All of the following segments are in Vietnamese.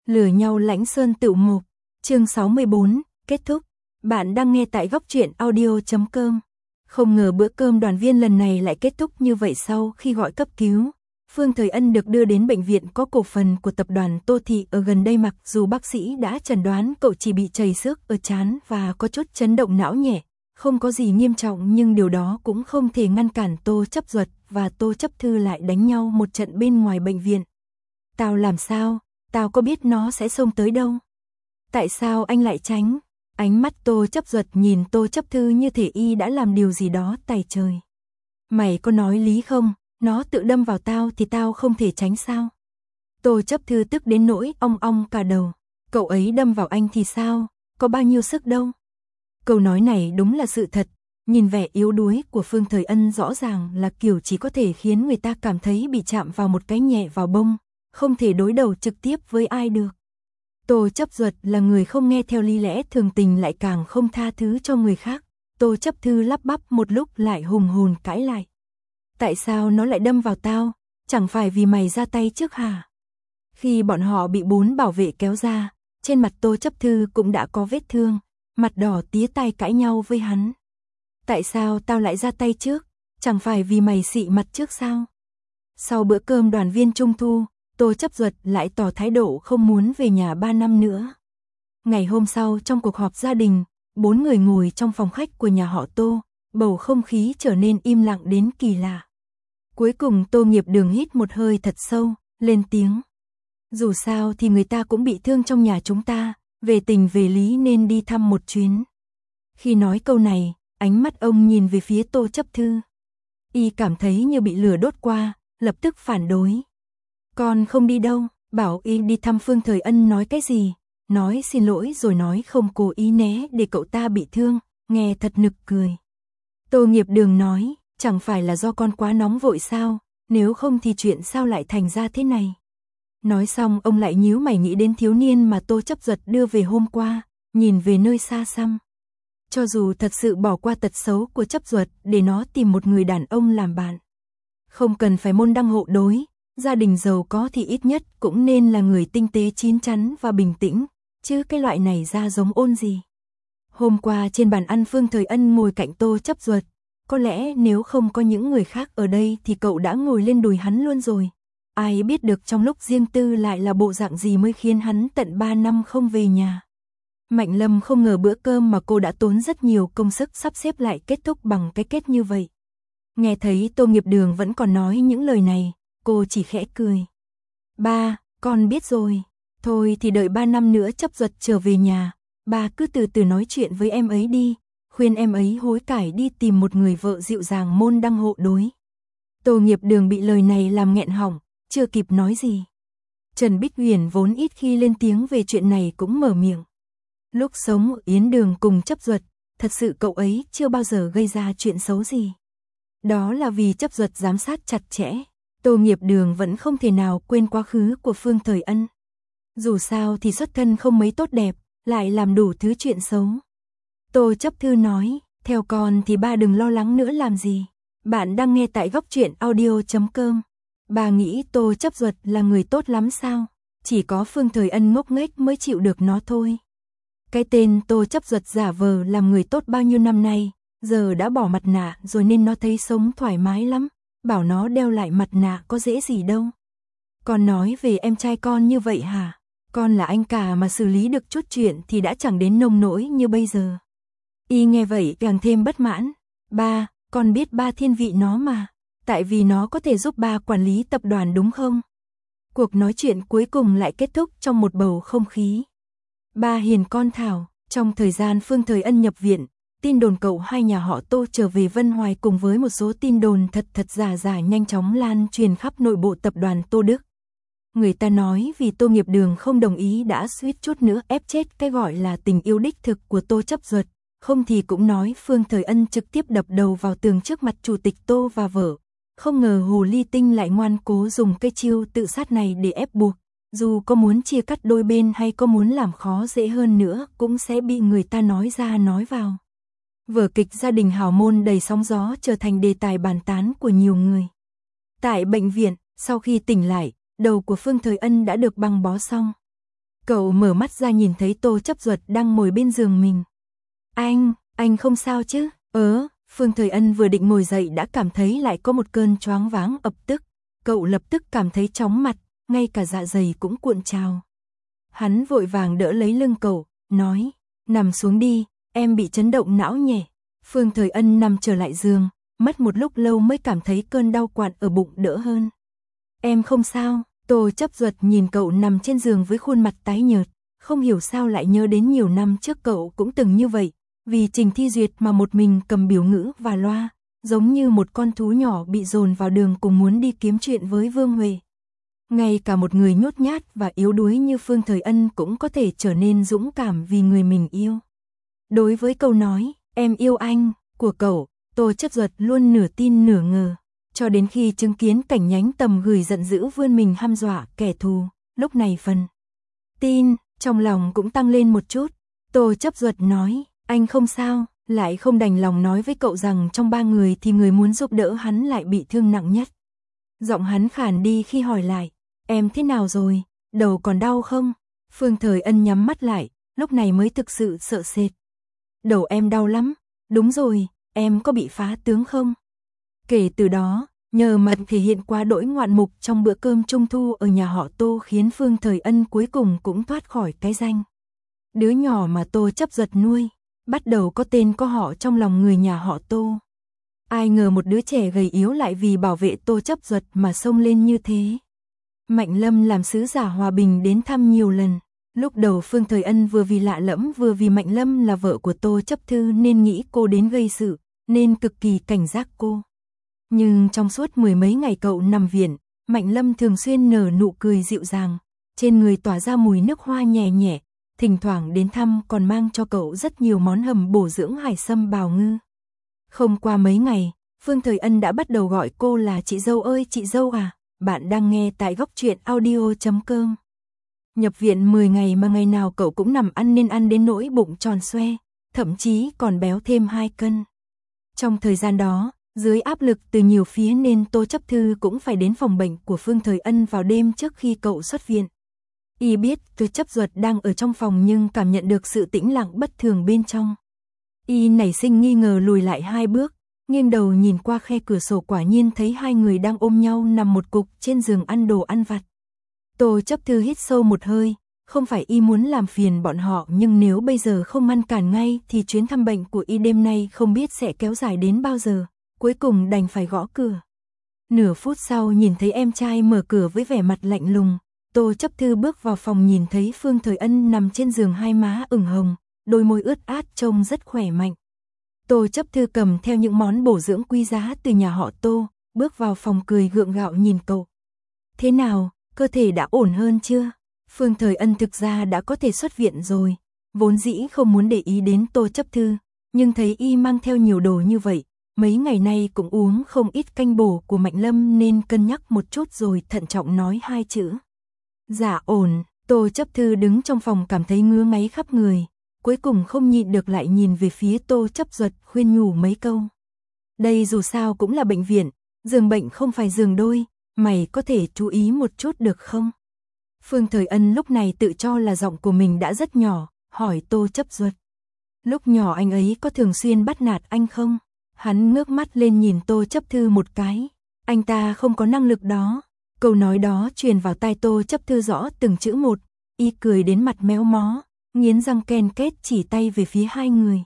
Lừa nhau Lãnh Sơn Tựu Mục, chương 64, kết thúc. Bạn đang nghe tại góc truyện audio.com. Không ngờ bữa cơm đoàn viên lần này lại kết thúc như vậy. Sau khi gọi cấp cứu, Phương Thời Ân được đưa đến bệnh viện có cổ phần của tập đoàn Tô Thị ở gần đây. Mặc dù bác sĩ đã chẩn đoán cậu chỉ bị trầy xước ở trán và có chút chấn động não nhẹ, không có gì nghiêm trọng, nhưng điều đó cũng không thể ngăn cản Tô Chấp Duật và Tô Chấp Thư lại đánh nhau một trận bên ngoài bệnh viện. Tao làm sao? Tao có biết nó sẽ xông tới đâu. Tại sao anh lại tránh? Ánh mắt Tô Chấp Duật nhìn Tô Chấp Thư như thể y đã làm điều gì đó tày trời. Mày có nói lý không? Nó tự đâm vào tao thì tao không thể tránh sao? Tô Chấp Thư tức đến nỗi ong ong cả đầu. Cậu ấy đâm vào anh thì sao? Có bao nhiêu sức đâu? Câu nói này đúng là sự thật. Nhìn vẻ yếu đuối của Phương Thời Ân rõ ràng là kiểu chỉ có thể khiến người ta cảm thấy bị chạm vào một cái nhẹ vào bông, không thể đối đầu trực tiếp với ai được. Tô Chấp Duật là người không nghe theo lý lẽ thường tình, lại càng không tha thứ cho người khác. Tô Chấp Thư lắp bắp một lúc lại hùng hồn cãi lại. Tại sao nó lại đâm vào tao? Chẳng phải vì mày ra tay trước hả? Khi bọn họ bị 4 bảo vệ kéo ra, trên mặt Tô Chấp Thư cũng đã có vết thương, mặt đỏ tía tai cãi nhau với hắn. Tại sao tao lại ra tay trước? Chẳng phải vì mày xị mặt trước sao? Sau bữa cơm đoàn viên trung thu, Tô Chấp Duật lại tỏ thái độ không muốn về nhà 3 năm nữa. Ngày hôm sau trong cuộc họp gia đình, 4 người ngồi trong phòng khách của nhà họ Tô, bầu không khí trở nên im lặng đến kỳ lạ. Cuối cùng Tô Nghiệp Đường hít một hơi thật sâu, lên tiếng. Dù sao thì người ta cũng bị thương trong nhà chúng ta, về tình về lý nên đi thăm một chuyến. Khi nói câu này, ánh mắt ông nhìn về phía Tô Chấp Thư. Y cảm thấy như bị lửa đốt qua, lập tức phản đối. Con không đi đâu, bảo y đi thăm Phương Thời Ân nói cái gì? Nói xin lỗi rồi nói không cố ý né để cậu ta bị thương, nghe thật nực cười. Tô Nghiệp Đường nói, chẳng phải là do con quá nóng vội sao, nếu không thì chuyện sao lại thành ra thế này. Nói xong ông lại nhíu mày nghĩ đến thiếu niên mà Tô Chấp Duật đưa về hôm qua, nhìn về nơi xa xăm. Cho dù thật sự bỏ qua tật xấu của Chấp Duật để nó tìm một người đàn ông làm bạn, không cần phải môn đăng hộ đối, gia đình giàu có thì ít nhất cũng nên là người tinh tế chín chắn và bình tĩnh, chứ cái loại này ra giống ôn gì. Hôm qua trên bàn ăn Phương Thời Ân ngồi cạnh Tô Chấp Duật, có lẽ nếu không có những người khác ở đây thì cậu đã ngồi lên đùi hắn luôn rồi. Ai biết được trong lúc riêng tư lại là bộ dạng gì mới khiến hắn tận 3 năm không về nhà. Mạnh Lâm không ngờ bữa cơm mà cô đã tốn rất nhiều công sức sắp xếp lại kết thúc bằng cái kết như vậy. Nghe thấy Tô Nghiệp Đường vẫn còn nói những lời này, cô chỉ khẽ cười. Ba, con biết rồi. Thôi thì đợi 3 năm nữa Chấp Duật trở về nhà, ba cứ từ từ nói chuyện với em ấy đi, khuyên em ấy hối cải đi tìm một người vợ dịu dàng môn đăng hộ đối. Tô Nghiệp Đường bị lời này làm nghẹn họng, chưa kịp nói gì. Trần Bích Huyền vốn ít khi lên tiếng về chuyện này cũng mở miệng. Lúc sống ở Yến Đường cùng Chấp Duật, thật sự cậu ấy chưa bao giờ gây ra chuyện xấu gì. Đó là vì Chấp Duật giám sát chặt chẽ. Tô Nghiệp Đường vẫn không thể nào quên quá khứ của Phương Thời Ân. Dù sao thì xuất thân không mấy tốt đẹp, lại làm đủ thứ chuyện xấu. Tô Chấp Thư nói, theo con thì ba đừng lo lắng nữa làm gì. Bạn đang nghe tại góc truyện audio.com. Bà nghĩ Tô Chấp Duật là người tốt lắm sao? Chỉ có Phương Thời Ân ngốc nghếch mới chịu được nó thôi. Cái tên Tô Chấp Duật giả vờ làm người tốt bao nhiêu năm nay, giờ đã bỏ mặt nạ rồi nên nó thấy sống thoải mái lắm. Bảo nó đeo lại mặt nạ có dễ gì đâu. Con nói về em trai con như vậy hả? Con là anh cả mà xử lý được chút chuyện thì đã chẳng đến nông nỗi như bây giờ. Y nghe vậy càng thêm bất mãn. Ba, con biết ba thiên vị nó mà. Tại vì nó có thể giúp ba quản lý tập đoàn đúng không? Cuộc nói chuyện cuối cùng lại kết thúc trong một bầu không khí. Ba hiền con Thảo, trong thời gian Phương Thời Ân nhập viện, tin đồn cậu hai nhà họ Tô trở về Vân Hoài cùng với một số tin đồn thật giả nhanh chóng lan truyền khắp nội bộ tập đoàn Tô Đức. Người ta nói vì Tô Nghiệp Đường không đồng ý đã suýt chút nữa ép chết cái gọi là tình yêu đích thực của Tô Chấp Duật, không thì cũng nói Phương Thời Ân trực tiếp đập đầu vào tường trước mặt chủ tịch Tô và vợ. Không ngờ Hồ Ly Tinh lại ngoan cố dùng cái chiêu tự sát này để ép buộc, dù có muốn chia cắt đôi bên hay có muốn làm khó dễ hơn nữa cũng sẽ bị người ta nói ra nói vào. Vở kịch gia đình hào môn đầy sóng gió trở thành đề tài bàn tán của nhiều người. Tại bệnh viện, sau khi tỉnh lại, đầu của Phương Thời Ân đã được băng bó xong. Cậu mở mắt ra nhìn thấy Tô Chấp Duật đang ngồi bên giường mình. Anh không sao chứ? Phương Thời Ân vừa định ngồi dậy đã cảm thấy lại có một cơn choáng váng ập tức. Cậu lập tức cảm thấy chóng mặt, ngay cả dạ dày cũng cuộn trào. Hắn vội vàng đỡ lấy lưng cậu, nói, nằm xuống đi, em bị chấn động não nhẹ. Phương Thời Ân nằm trở lại giường, mất một lúc lâu mới cảm thấy cơn đau quặn ở bụng đỡ hơn. Em không sao. Tô Chấp Duật nhìn cậu nằm trên giường với khuôn mặt tái nhợt, không hiểu sao lại nhớ đến nhiều năm trước cậu cũng từng như vậy, vì trình thi duyệt mà một mình cầm biểu ngữ và loa, giống như một con thú nhỏ bị dồn vào đường cùng muốn đi kiếm chuyện với Vương Huệ. Ngay cả một người nhút nhát và yếu đuối như Phương Thời Ân cũng có thể trở nên dũng cảm vì người mình yêu. Đối với câu nói, em yêu anh, của cậu, Tô Chấp Duật luôn nửa tin nửa ngờ. Cho đến khi chứng kiến cảnh Nhánh Tầm gửi giận dữ vươn mình hăm dọa kẻ thù, lúc này phần tin trong lòng cũng tăng lên một chút. Tô Chấp Duật nói, anh không sao, lại không đành lòng nói với cậu rằng trong 3 người thì người muốn giúp đỡ hắn lại bị thương nặng nhất. Giọng hắn khàn đi khi hỏi lại, em thế nào rồi, đầu còn đau không? Phương Thời Ân nhắm mắt lại, lúc này mới thực sự sợ sệt. Đầu em đau lắm, đúng rồi, em có bị phá tướng không? Kể từ đó, nhờ mật thể hiện quá đỗi ngoạn mục trong bữa cơm trung thu ở nhà họ Tô khiến Phương Thời Ân cuối cùng cũng thoát khỏi cái danh đứa nhỏ mà Tô Chấp Duật nuôi, bắt đầu có tên có họ trong lòng người nhà họ Tô. Ai ngờ một đứa trẻ gầy yếu lại vì bảo vệ Tô Chấp Duật mà xông lên như thế. Mạnh Lâm làm sứ giả hòa bình đến thăm nhiều lần. Lúc đầu Phương Thời Ân vừa vì lạ lẫm vừa vì Mạnh Lâm là vợ của Tô Chấp Thư nên nghĩ cô đến gây sự, nên cực kỳ cảnh giác cô. Nhưng trong suốt 10 mấy ngày cậu nằm viện, Mạnh Lâm thường xuyên nở nụ cười dịu dàng, trên người tỏa ra mùi nước hoa nhẹ nhẹ, thỉnh thoảng đến thăm còn mang cho cậu rất nhiều món hầm bổ dưỡng hải sâm bào ngư. Không qua mấy ngày, Phương Thời Ân đã bắt đầu gọi cô là chị dâu ơi chị dâu à, bạn đang nghe tại góc truyện audio.com. Nhập viện 10 ngày mà ngày nào cậu cũng nằm ăn nên ăn đến nỗi bụng tròn xoe, thậm chí còn béo thêm 2 cân. Trong thời gian đó, dưới áp lực từ nhiều phía nên Tô Chấp Thư cũng phải đến phòng bệnh của Phương Thời Ân vào đêm trước khi cậu xuất viện. Y biết Tô Chấp Duật đang ở trong phòng nhưng cảm nhận được sự tĩnh lặng bất thường bên trong. Y nảy sinh nghi ngờ lùi lại 2 bước, nghiêng đầu nhìn qua khe cửa sổ quả nhiên thấy 2 người đang ôm nhau nằm một cục trên giường ăn đồ ăn vặt. Tô Chấp Thư hít sâu một hơi, không phải Y muốn làm phiền bọn họ nhưng nếu bây giờ không ngăn cản ngay thì chuyến thăm bệnh của Y đêm nay không biết sẽ kéo dài đến bao giờ. Cuối cùng đành phải gõ cửa. Nửa phút sau nhìn thấy em trai mở cửa với vẻ mặt lạnh lùng, Tô Chấp Thư bước vào phòng nhìn thấy Phương Thời Ân nằm trên giường, hai má ửng hồng, đôi môi ướt át trông rất khỏe mạnh. Tô Chấp Thư cầm theo những món bổ dưỡng quý giá từ nhà họ Tô, bước vào phòng cười gượng gạo nhìn cậu. Thế nào, cơ thể đã ổn hơn chưa? Phương Thời Ân thực ra đã có thể xuất viện rồi, vốn dĩ không muốn để ý đến Tô Chấp Thư, nhưng thấy Y mang theo nhiều đồ như vậy. Mấy ngày nay cũng uống không ít canh bổ của Mạnh Lâm nên cân nhắc một chút rồi thận trọng nói 2 chữ. Dạ ổn. Tô Chấp Thư đứng trong phòng cảm thấy ngứa ngáy khắp người, cuối cùng không nhịn được lại nhìn về phía Tô Chấp Duật khuyên nhủ mấy câu. Đây dù sao cũng là bệnh viện, giường bệnh không phải giường đôi, mày có thể chú ý một chút được không? Phương Thời Ân lúc này tự cho là giọng của mình đã rất nhỏ, hỏi Tô Chấp Duật. Lúc nhỏ anh ấy có thường xuyên bắt nạt anh không? Hắn ngước mắt lên nhìn Tô Chấp Thư một cái. Anh ta không có năng lực đó. Câu nói đó truyền vào tai Tô Chấp Thư rõ từng chữ một. Y cười đến mặt méo mó, nghiến răng ken két chỉ tay về phía 2 người.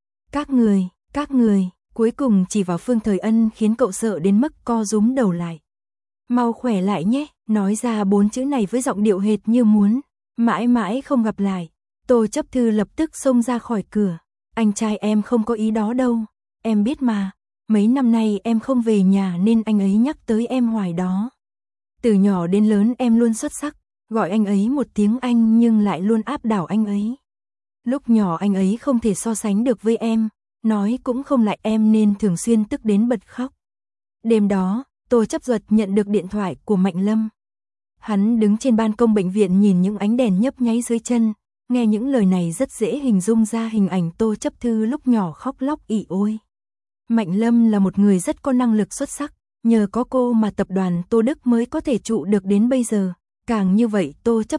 Các người, cuối cùng chỉ vào Phương Thời Ân khiến cậu sợ đến mức co rúm đầu lại. Mau khỏe lại nhé, nói ra 4 chữ này với giọng điệu hệt như muốn mãi mãi không gặp lại. Tô Chấp Thư lập tức xông ra khỏi cửa. Anh trai em không có ý đó đâu. Em biết mà, mấy năm nay em không về nhà nên anh ấy nhắc tới em hoài đó. Từ nhỏ đến lớn em luôn xuất sắc, gọi anh ấy một tiếng anh nhưng lại luôn áp đảo anh ấy. Lúc nhỏ anh ấy không thể so sánh được với em, nói cũng không lại em nên thường xuyên tức đến bật khóc. Đêm đó, Tô Chấp Duật nhận được điện thoại của Mạnh Lâm. Hắn đứng trên ban công bệnh viện nhìn những ánh đèn nhấp nháy dưới chân, nghe những lời này rất dễ hình dung ra hình ảnh Tô Chấp Thư lúc nhỏ khóc lóc ỉ ôi. Mạnh Lâm là một người rất có năng lực xuất sắc, nhờ có cô mà tập đoàn Tô Đức mới có thể trụ được đến bây giờ, càng như vậy Tô Chấp Duật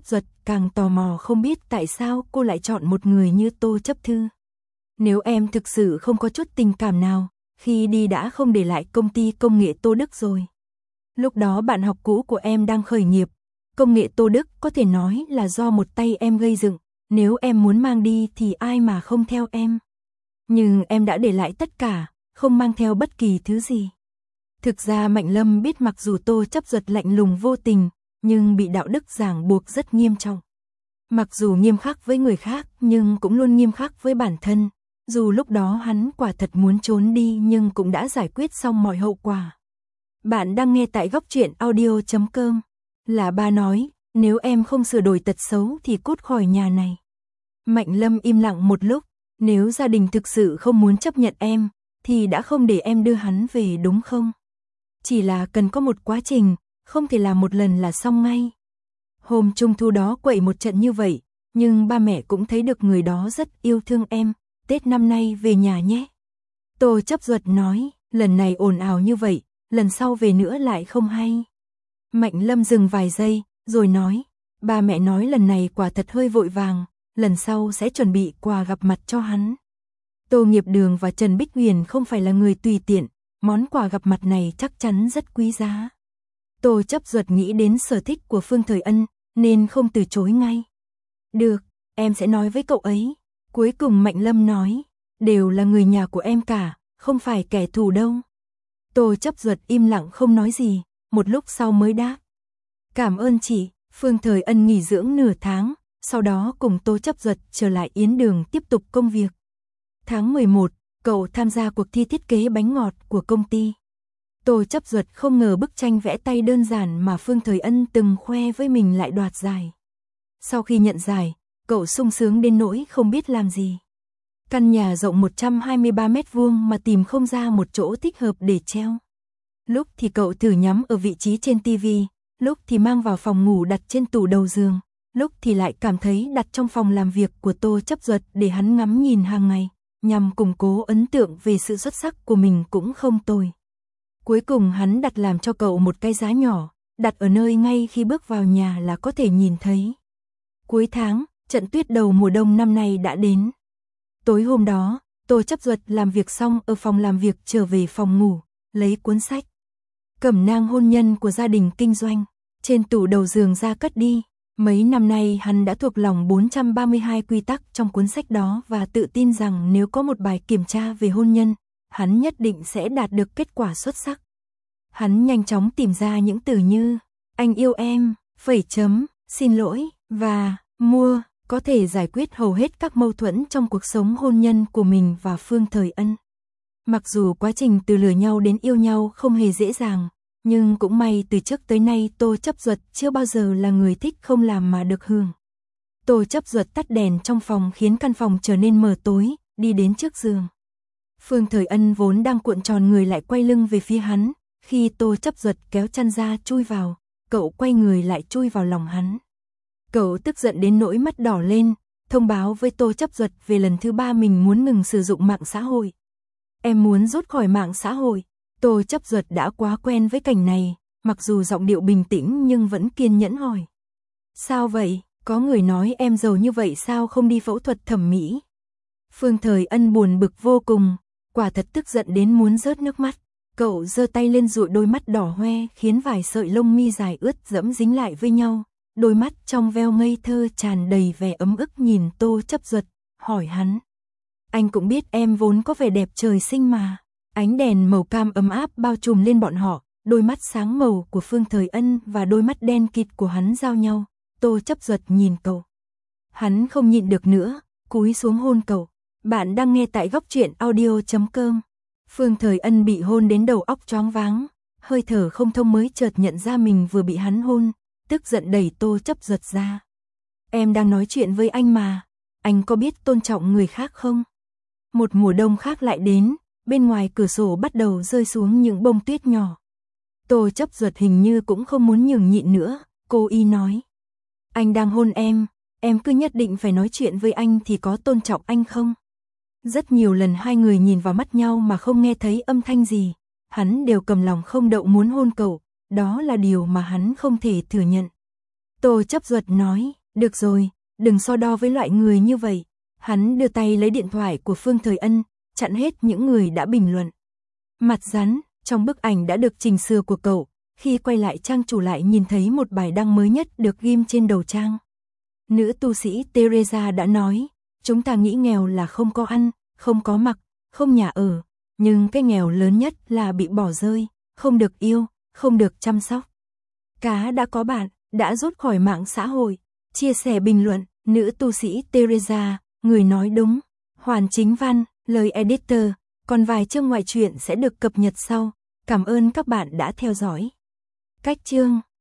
càng tò mò không biết tại sao cô lại chọn một người như Tô Chấp Thư. Nếu em thực sự không có chút tình cảm nào, khi đi đã không để lại công ty công nghệ Tô Đức rồi. Lúc đó bạn học cũ của em đang khởi nghiệp, công nghệ Tô Đức có thể nói là do một tay em gây dựng, nếu em muốn mang đi thì ai mà không theo em. Nhưng em đã để lại tất cả, không mang theo bất kỳ thứ gì. Thực ra Mạnh Lâm biết mặc dù Tô Chấp Duật lạnh lùng vô tình, nhưng bị đạo đức ràng buộc rất nghiêm trọng. Mặc dù nghiêm khắc với người khác nhưng cũng luôn nghiêm khắc với bản thân. Dù lúc đó hắn quả thật muốn trốn đi nhưng cũng đã giải quyết xong mọi hậu quả. Bạn đang nghe tại góc truyện audio.com. Là ba nói, nếu em không sửa đổi tật xấu thì cút khỏi nhà này. Mạnh Lâm im lặng một lúc, nếu gia đình thực sự không muốn chấp nhận em, thì đã không để em đưa hắn về đúng không? Chỉ là cần có một quá trình, không thể làm một lần là xong ngay. Hôm trung thu đó quậy một trận như vậy, nhưng ba mẹ cũng thấy được người đó rất yêu thương em, Tết năm nay về nhà nhé. Tô Chấp Duật nói, lần này ồn ào như vậy, lần sau về nữa lại không hay. Mạnh Lâm dừng vài giây, rồi nói, ba mẹ nói lần này quả thật hơi vội vàng, lần sau sẽ chuẩn bị quà gặp mặt cho hắn. Tô Nghiệp Đường và Trần Bích Huyền không phải là người tùy tiện, món quà gặp mặt này chắc chắn rất quý giá. Tô Chấp Duật nghĩ đến sở thích của Phương Thời Ân, nên không từ chối ngay. Được, em sẽ nói với cậu ấy. Cuối cùng Mạnh Lâm nói, đều là người nhà của em cả, không phải kẻ thù đâu. Tô Chấp Duật im lặng không nói gì, một lúc sau mới đáp. Cảm ơn chị. Phương Thời Ân nghỉ dưỡng nửa tháng, sau đó cùng Tô Chấp Duật trở lại Yến Đường tiếp tục công việc. Tháng 11, cậu tham gia cuộc thi thiết kế bánh ngọt của công ty. Tô Chấp Duật không ngờ bức tranh vẽ tay đơn giản mà Phương Thời Ân từng khoe với mình lại đoạt giải. Sau khi nhận giải, cậu sung sướng đến nỗi không biết làm gì. Căn nhà rộng 123 mét vuông mà tìm không ra một chỗ thích hợp để treo. Lúc thì cậu thử nhắm ở vị trí trên tivi, lúc thì mang vào phòng ngủ đặt trên tủ đầu giường, lúc thì lại cảm thấy đặt trong phòng làm việc của Tô Chấp Duật để hắn ngắm nhìn hàng ngày, nhằm củng cố ấn tượng về sự xuất sắc của mình cũng không tồi. Cuối cùng hắn đặt làm cho cậu một cái giá nhỏ, đặt ở nơi ngay khi bước vào nhà là có thể nhìn thấy. Cuối tháng, trận tuyết đầu mùa đông năm nay đã đến. Tối hôm đó, Tô Chấp Duật làm việc xong ở phòng làm việc trở về phòng ngủ, lấy cuốn sách cẩm nang hôn nhân của gia đình kinh doanh, trên tủ đầu giường ra cất đi. Mấy năm nay hắn đã thuộc lòng 432 quy tắc trong cuốn sách đó và tự tin rằng nếu có một bài kiểm tra về hôn nhân, hắn nhất định sẽ đạt được kết quả xuất sắc. Hắn nhanh chóng tìm ra những từ như anh yêu em, phẩy chấm, xin lỗi và mua, có thể giải quyết hầu hết các mâu thuẫn trong cuộc sống hôn nhân của mình và Phương Thời Ân. Mặc dù quá trình từ lừa nhau đến yêu nhau không hề dễ dàng, nhưng cũng may từ trước tới nay Tô Chấp Duật chưa bao giờ là người thích không làm mà được hưởng. Tô Chấp Duật tắt đèn trong phòng khiến căn phòng trở nên mờ tối, đi đến trước giường. Phương Thời Ân vốn đang cuộn tròn người lại quay lưng về phía hắn, khi Tô Chấp Duật kéo chăn ra chui vào, cậu quay người lại chui vào lòng hắn. Cậu tức giận đến nỗi mắt đỏ lên, thông báo với Tô Chấp Duật về lần thứ 3 mình muốn ngừng sử dụng mạng xã hội. Em muốn rút khỏi mạng xã hội. Tô Chấp Duật đã quá quen với cảnh này, mặc dù giọng điệu bình tĩnh nhưng vẫn kiên nhẫn hỏi. Sao vậy? Có người nói em giàu như vậy sao không đi phẫu thuật thẩm mỹ? Phương Thời Ân buồn bực vô cùng, quả thật tức giận đến muốn rớt nước mắt. Cậu giơ tay lên dụi đôi mắt đỏ hoe khiến vài sợi lông mi dài ướt dẫm dính lại với nhau. Đôi mắt trong veo ngây thơ tràn đầy vẻ ấm ức nhìn Tô Chấp Duật, hỏi hắn. Anh cũng biết em vốn có vẻ đẹp trời sinh mà. Ánh đèn màu cam ấm áp bao trùm lên bọn họ, đôi mắt sáng màu của Phương Thời Ân và đôi mắt đen kịt của hắn giao nhau. Tô Chấp Duật nhìn cậu. Hắn không nhịn được nữa, cúi xuống hôn cậu. Bạn đang nghe tại góc truyện audio.com. Phương Thời Ân bị hôn đến đầu óc choáng váng, hơi thở không thông mới chợt nhận ra mình vừa bị hắn hôn, tức giận đẩy Tô Chấp Duật ra. Em đang nói chuyện với anh mà, anh có biết tôn trọng người khác không? Một mùa đông khác lại đến, bên ngoài cửa sổ bắt đầu rơi xuống những bông tuyết nhỏ. Tô Chấp Duật hình như cũng không muốn nhường nhịn nữa, cô y nói. Anh đang hôn em cứ nhất định phải nói chuyện với anh thì có tôn trọng anh không? Rất nhiều lần hai người nhìn vào mắt nhau mà không nghe thấy âm thanh gì, hắn đều cầm lòng không đậu muốn hôn cậu, đó là điều mà hắn không thể thừa nhận. Tô Chấp Duật nói, Được rồi, đừng so đo với loại người như vậy. Hắn đưa tay lấy điện thoại của Phương Thời Ân, chặn hết những người đã bình luận. Mặt rắn, trong bức ảnh đã được chỉnh sửa của cậu, khi quay lại trang chủ lại nhìn thấy một bài đăng mới nhất được ghim trên đầu trang. Nữ tu sĩ Teresa đã nói, chúng ta nghĩ nghèo là không có ăn, không có mặc, không nhà ở, nhưng cái nghèo lớn nhất là bị bỏ rơi, không được yêu, không được chăm sóc. Cá đã có bạn, đã rút khỏi mạng xã hội. Chia sẻ bình luận, nữ tu sĩ Teresa, người nói đúng. Hoàn chính văn, lời editor, còn vài chương ngoại truyện sẽ được cập nhật sau. Cảm ơn các bạn đã theo dõi. Cách chương